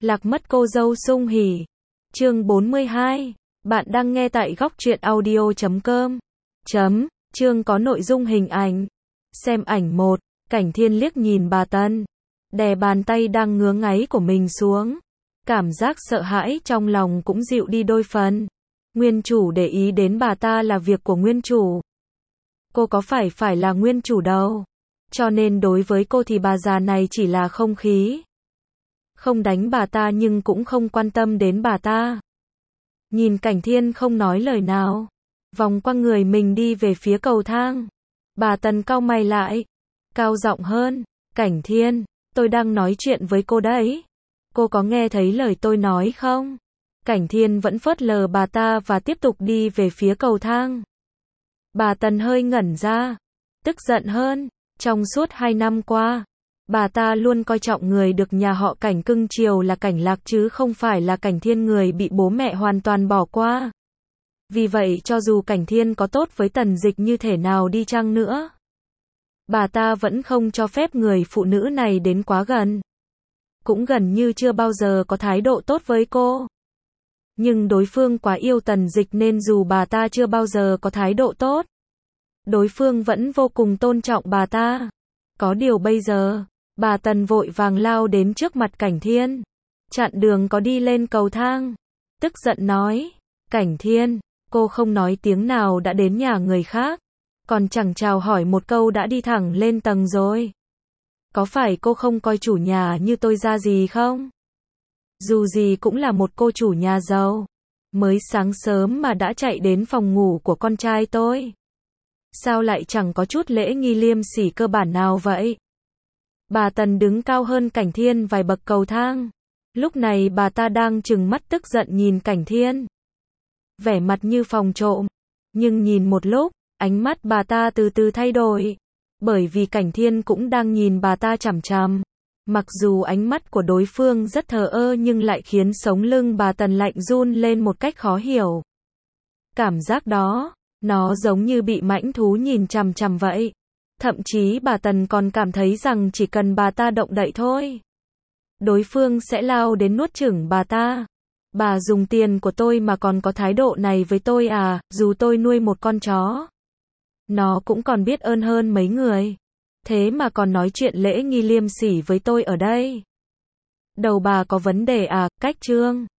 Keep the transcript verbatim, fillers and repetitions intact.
Lạc mất cô dâu sung hỉ. Chương bốn mươi hai. Bạn đang nghe tại góc truyện audio chấm com. Chấm. Chương có nội dung hình ảnh. Xem ảnh một. Cảnh Thiên liếc nhìn bà Tân, đè bàn tay đang ngứa ngáy của mình xuống. Cảm giác sợ hãi trong lòng cũng dịu đi đôi phần. Nguyên chủ để ý đến bà ta là việc của nguyên chủ. Cô có phải phải là nguyên chủ đâu. Cho nên đối với cô thì bà già này chỉ là không khí. Không đánh bà ta nhưng cũng không quan tâm đến bà ta. Nhìn Cảnh Thiên không nói lời nào, vòng qua người mình đi về phía cầu thang. Bà Tần cau mày lại, cao giọng hơn, Cảnh Thiên, tôi đang nói chuyện với cô đấy. Cô có nghe thấy lời tôi nói không? Cảnh Thiên vẫn phớt lờ bà ta và tiếp tục đi về phía cầu thang. Bà Tần hơi ngẩn ra, tức giận hơn. Trong suốt hai năm qua, bà ta luôn coi trọng người được nhà họ Cảnh cưng chiều là Cảnh Lạc chứ không phải là Cảnh Thiên, người bị bố mẹ hoàn toàn bỏ qua. Vì vậy cho dù Cảnh Thiên có tốt với Tần Dịch như thế nào đi chăng nữa, bà ta vẫn không cho phép người phụ nữ này đến quá gần. Cũng gần như chưa bao giờ có thái độ tốt với cô. Nhưng đối phương quá yêu Tần Dịch nên dù bà ta chưa bao giờ có thái độ tốt, đối phương vẫn vô cùng tôn trọng bà ta. Có điều bây giờ, bà Tần vội vàng lao đến trước mặt Cảnh Thiên, chặn đường có đi lên cầu thang. Tức giận nói, Cảnh Thiên, cô không nói tiếng nào đã đến nhà người khác, còn chẳng chào hỏi một câu đã đi thẳng lên tầng rồi. Có phải cô không coi chủ nhà như tôi ra gì không? Dù gì cũng là một cô chủ nhà giàu, mới sáng sớm mà đã chạy đến phòng ngủ của con trai tôi. Sao lại chẳng có chút lễ nghi liêm sỉ cơ bản nào vậy? Bà Tần đứng cao hơn Cảnh Thiên vài bậc cầu thang. Lúc này bà ta đang trừng mắt tức giận nhìn Cảnh Thiên, vẻ mặt như phòng trộm. Nhưng nhìn một lúc, ánh mắt bà ta từ từ thay đổi, bởi vì Cảnh Thiên cũng đang nhìn bà ta chằm chằm. Mặc dù ánh mắt của đối phương rất thờ ơ nhưng lại khiến sống lưng bà Tần lạnh run lên một cách khó hiểu. Cảm giác đó, nó giống như bị mãnh thú nhìn chằm chằm vậy. Thậm chí bà Tần còn cảm thấy rằng chỉ cần bà ta động đậy thôi, đối phương sẽ lao đến nuốt chửng bà ta. Bà dùng tiền của tôi mà còn có thái độ này với tôi à? Dù tôi nuôi một con chó, nó cũng còn biết ơn hơn mấy người. Thế mà còn nói chuyện lễ nghi liêm sỉ với tôi ở đây. Đầu bà có vấn đề à? Cách Trương.